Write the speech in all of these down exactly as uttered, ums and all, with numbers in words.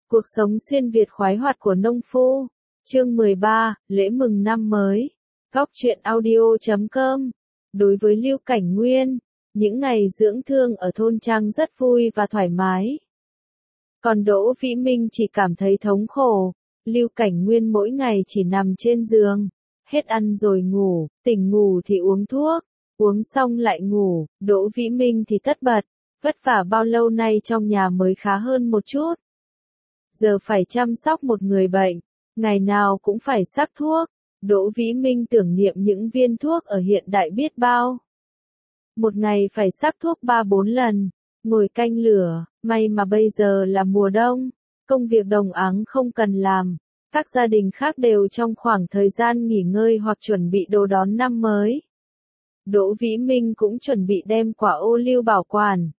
Cuộc sống xuyên Việt khoái hoạt của nông phu. Chương mười ba, lễ mừng năm mới. Góc truyện audio chấm com. Đối với Lưu Cảnh Nguyên, những ngày dưỡng thương ở thôn Trang rất vui và thoải mái. Còn Đỗ Vĩ Minh chỉ cảm thấy thống khổ. Lưu Cảnh Nguyên mỗi ngày chỉ nằm trên giường, hết ăn rồi ngủ, tỉnh ngủ thì uống thuốc, uống xong lại ngủ. Đỗ Vĩ Minh thì tất bật, vất vả bao lâu nay trong nhà mới khá hơn một chút. Giờ phải chăm sóc một người bệnh, ngày nào cũng phải sắc thuốc. Đỗ Vĩ Minh tưởng niệm những viên thuốc ở hiện đại biết bao. Một ngày phải sắc thuốc ba bốn lần, ngồi canh lửa, may mà bây giờ là mùa đông, công việc đồng áng không cần làm. Các gia đình khác đều trong khoảng thời gian nghỉ ngơi hoặc chuẩn bị đồ đón năm mới. Đỗ Vĩ Minh cũng chuẩn bị đem quả ô liu bảo quản.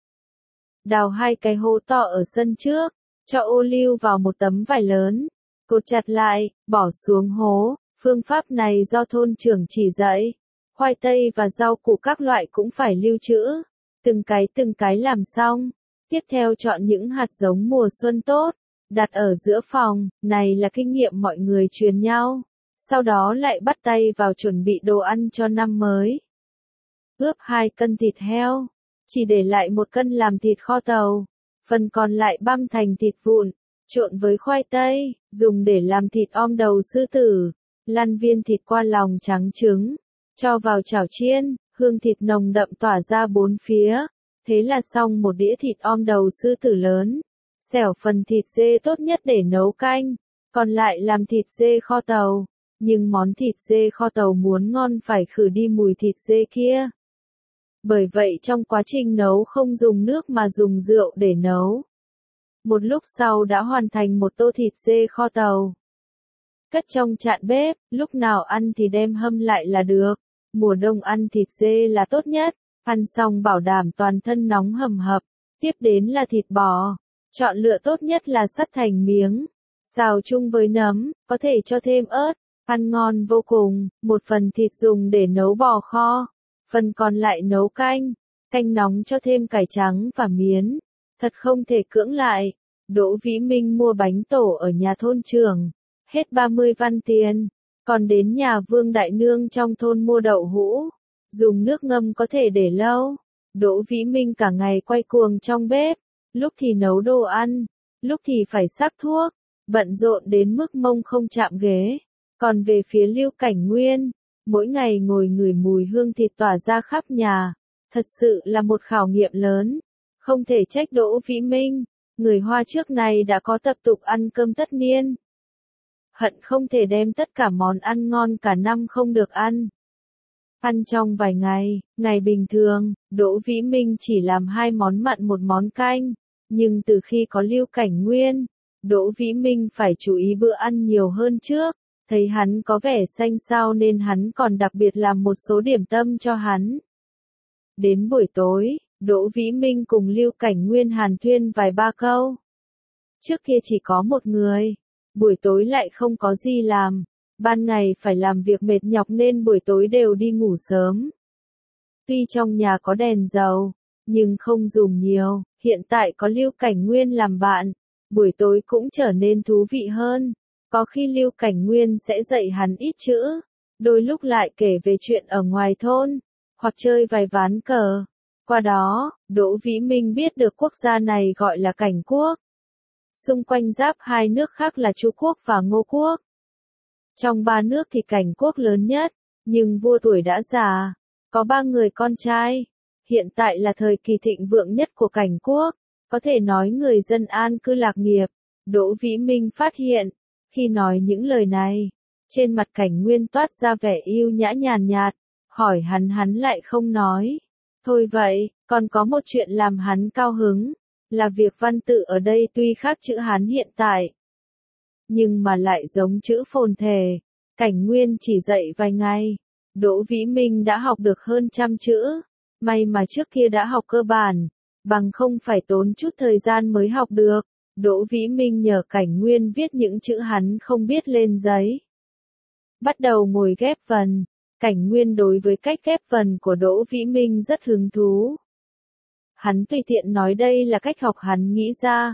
Đào hai cái hố to ở sân trước, cho ô liu vào một tấm vải lớn, cột chặt lại, bỏ xuống hố. Phương pháp này do thôn trưởng chỉ dạy. Khoai tây và rau củ các loại cũng phải lưu trữ. Từng cái từng cái làm xong. Tiếp theo chọn những hạt giống mùa xuân tốt, đặt ở giữa phòng. Này là kinh nghiệm mọi người truyền nhau. Sau đó lại bắt tay vào chuẩn bị đồ ăn cho năm mới. Ướp hai cân thịt heo, chỉ để lại một cân làm thịt kho tàu. Phần còn lại băm thành thịt vụn, trộn với khoai tây, dùng để làm thịt om đầu sư tử. Lăn viên thịt qua lòng trắng trứng, cho vào chảo chiên, hương thịt nồng đậm tỏa ra bốn phía. Thế là xong một đĩa thịt om đầu sư tử lớn. Xẻo phần thịt dê tốt nhất để nấu canh, còn lại làm thịt dê kho tàu. Nhưng món thịt dê kho tàu muốn ngon phải khử đi mùi thịt dê kia. Bởi vậy trong quá trình nấu không dùng nước mà dùng rượu để nấu. Một lúc sau đã hoàn thành một tô thịt dê kho tàu. Cất trong chạn bếp, lúc nào ăn thì đem hâm lại là được. Mùa đông ăn thịt dê là tốt nhất, ăn xong bảo đảm toàn thân nóng hầm hập. Tiếp đến là thịt bò, chọn lựa tốt nhất là sắt thành miếng, xào chung với nấm, có thể cho thêm ớt, ăn ngon vô cùng. Một phần thịt dùng để nấu bò kho, phần còn lại nấu canh, canh nóng cho thêm cải trắng và miến, thật không thể cưỡng lại. Đỗ Vĩ Minh mua bánh tổ ở nhà thôn trưởng. Hết ba mươi văn tiền, còn đến nhà Vương Đại Nương trong thôn mua đậu hũ, dùng nước ngâm có thể để lâu. Đỗ Vĩ Minh cả ngày quay cuồng trong bếp, lúc thì nấu đồ ăn, lúc thì phải sắc thuốc, bận rộn đến mức mông không chạm ghế. Còn về phía Lưu Cảnh Nguyên, mỗi ngày ngồi ngửi mùi hương thịt tỏa ra khắp nhà, thật sự là một khảo nghiệm lớn. Không thể trách Đỗ Vĩ Minh, người Hoa trước này đã có tập tục ăn cơm tất niên. Hận không thể đem tất cả món ăn ngon cả năm không được ăn. Ăn trong vài ngày, ngày bình thường, Đỗ Vĩ Minh chỉ làm hai món mặn một món canh. Nhưng từ khi có Lưu Cảnh Nguyên, Đỗ Vĩ Minh phải chú ý bữa ăn nhiều hơn trước. Thấy hắn có vẻ xanh xao nên hắn còn đặc biệt làm một số điểm tâm cho hắn. Đến buổi tối, Đỗ Vĩ Minh cùng Lưu Cảnh Nguyên hàn thuyên vài ba câu. Trước kia chỉ có một người. Buổi tối lại không có gì làm, ban ngày phải làm việc mệt nhọc nên buổi tối đều đi ngủ sớm. Tuy trong nhà có đèn dầu, nhưng không dùng nhiều, hiện tại có Lưu Cảnh Nguyên làm bạn, buổi tối cũng trở nên thú vị hơn. Có khi Lưu Cảnh Nguyên sẽ dạy hắn ít chữ, đôi lúc lại kể về chuyện ở ngoài thôn, hoặc chơi vài ván cờ. Qua đó, Đỗ Vĩ Minh biết được quốc gia này gọi là Cảnh Quốc. Xung quanh giáp hai nước khác là Chu Quốc và Ngô Quốc. Trong ba nước thì Cảnh Quốc lớn nhất, nhưng vua tuổi đã già, có ba người con trai. Hiện tại là thời kỳ thịnh vượng nhất của Cảnh Quốc, có thể nói người dân an cư lạc nghiệp. Đỗ Vĩ Minh phát hiện, khi nói những lời này, trên mặt Cảnh Nguyên toát ra vẻ yêu nhã nhàn nhạt, hỏi hắn hắn lại không nói. Thôi vậy, còn có một chuyện làm hắn cao hứng. Là việc văn tự ở đây tuy khác chữ Hán hiện tại, nhưng mà lại giống chữ phồn thể. Cảnh Nguyên chỉ dạy vài ngày, Đỗ Vĩ Minh đã học được hơn trăm chữ. May mà trước kia đã học cơ bản, bằng không phải tốn chút thời gian mới học được. Đỗ Vĩ Minh nhờ Cảnh Nguyên viết những chữ hắn không biết lên giấy. Bắt đầu ngồi ghép vần, Cảnh Nguyên đối với cách ghép vần của Đỗ Vĩ Minh rất hứng thú. Hắn tùy tiện nói đây là cách học hắn nghĩ ra.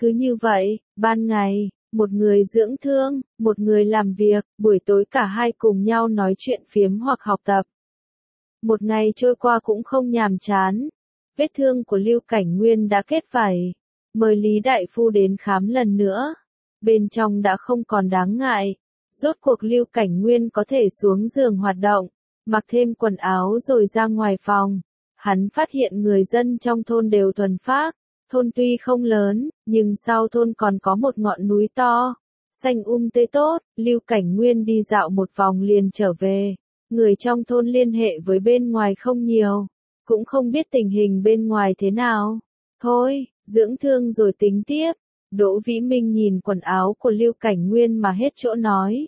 Cứ như vậy, ban ngày, một người dưỡng thương, một người làm việc, buổi tối cả hai cùng nhau nói chuyện phiếm hoặc học tập. Một ngày trôi qua cũng không nhàm chán. Vết thương của Lưu Cảnh Nguyên đã kết vảy. Mời Lý Đại Phu đến khám lần nữa. Bên trong đã không còn đáng ngại. Rốt cuộc Lưu Cảnh Nguyên có thể xuống giường hoạt động, mặc thêm quần áo rồi ra ngoài phòng. Hắn phát hiện người dân trong thôn đều thuần phác. Thôn tuy không lớn, nhưng sau thôn còn có một ngọn núi to, xanh um tươi tốt. Lưu Cảnh Nguyên đi dạo một vòng liền trở về. Người trong thôn liên hệ với bên ngoài không nhiều, cũng không biết tình hình bên ngoài thế nào. Thôi, dưỡng thương rồi tính tiếp. Đỗ Vĩ Minh nhìn quần áo của Lưu Cảnh Nguyên mà hết chỗ nói.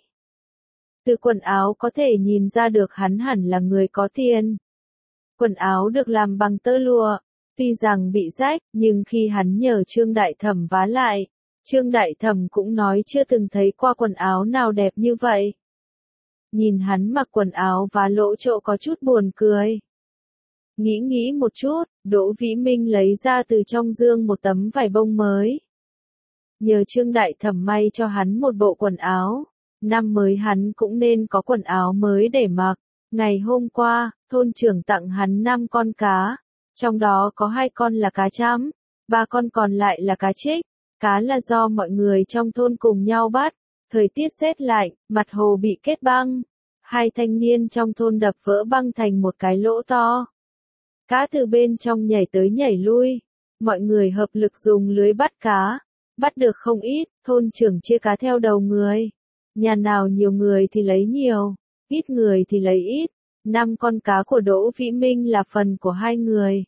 Từ quần áo có thể nhìn ra được hắn hẳn là người có tiền. Quần áo được làm bằng tơ lụa, tuy rằng bị rách, nhưng khi hắn nhờ Trương Đại Thẩm vá lại, Trương Đại Thẩm cũng nói chưa từng thấy qua quần áo nào đẹp như vậy. Nhìn hắn mặc quần áo vá lỗ chỗ có chút buồn cười. Nghĩ nghĩ một chút, Đỗ Vĩ Minh lấy ra từ trong dương một tấm vải bông mới. Nhờ Trương Đại Thẩm may cho hắn một bộ quần áo. Năm mới hắn cũng nên có quần áo mới để mặc. Ngày hôm qua, thôn trưởng tặng hắn năm con cá. Trong đó có hai con là cá chấm, ba con còn lại là cá trích. Cá là do mọi người trong thôn cùng nhau bắt. Thời tiết rét lạnh, mặt hồ bị kết băng. Hai thanh niên trong thôn đập vỡ băng thành một cái lỗ to. Cá từ bên trong nhảy tới nhảy lui. Mọi người hợp lực dùng lưới bắt cá. Bắt được không ít, thôn trưởng chia cá theo đầu người. Nhà nào nhiều người thì lấy nhiều, ít người thì lấy ít. Năm con cá của Đỗ Vĩ Minh là phần của hai người.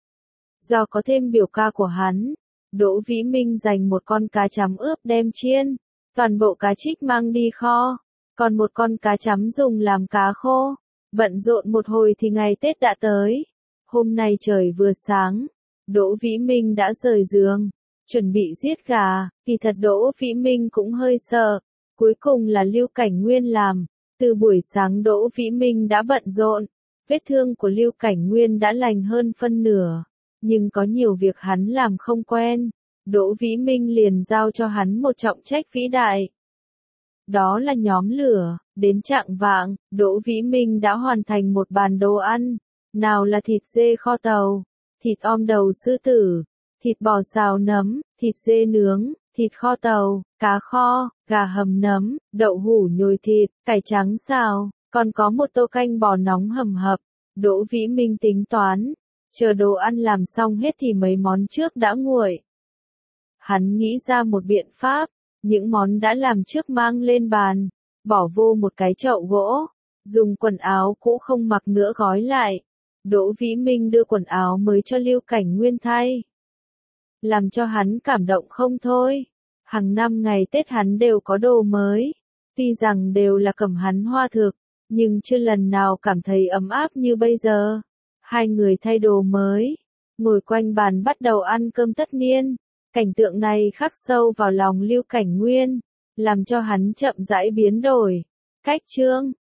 Do có thêm biểu ca của hắn, Đỗ Vĩ Minh dành một con cá chấm ướp đem chiên. Toàn bộ cá trích mang đi kho, còn một con cá chấm dùng làm cá khô. Bận rộn một hồi thì ngày Tết đã tới. Hôm nay trời vừa sáng, Đỗ Vĩ Minh đã rời giường, chuẩn bị giết gà. Kỳ thật Đỗ Vĩ Minh cũng hơi sợ. Cuối cùng là Lưu Cảnh Nguyên làm. Từ buổi sáng Đỗ Vĩ Minh đã bận rộn. Vết thương của Lưu Cảnh Nguyên đã lành hơn phân nửa. Nhưng có nhiều việc hắn làm không quen. Đỗ Vĩ Minh liền giao cho hắn một trọng trách vĩ đại. Đó là nhóm lửa. Đến chạng vạng, Đỗ Vĩ Minh đã hoàn thành một bàn đồ ăn. Nào là thịt dê kho tàu, thịt om đầu sư tử, thịt bò xào nấm, thịt dê nướng, thịt kho tàu, cá kho, gà hầm nấm, đậu hũ nhồi thịt, cải trắng xào, còn có một tô canh bò nóng hầm hập. Đỗ Vĩ Minh tính toán, chờ đồ ăn làm xong hết thì mấy món trước đã nguội. Hắn nghĩ ra một biện pháp, những món đã làm trước mang lên bàn, bỏ vô một cái chậu gỗ, dùng quần áo cũ không mặc nữa gói lại. Đỗ Vĩ Minh đưa quần áo mới cho Lưu Cảnh Nguyên thay. Làm cho hắn cảm động không thôi. Hàng năm ngày Tết hắn đều có đồ mới. Tuy rằng đều là cẩm hắn hoa thực, nhưng chưa lần nào cảm thấy ấm áp như bây giờ. Hai người thay đồ mới, ngồi quanh bàn bắt đầu ăn cơm tất niên. Cảnh tượng này khắc sâu vào lòng Lưu Cảnh Nguyên, làm cho hắn chậm rãi biến đổi. Cách chương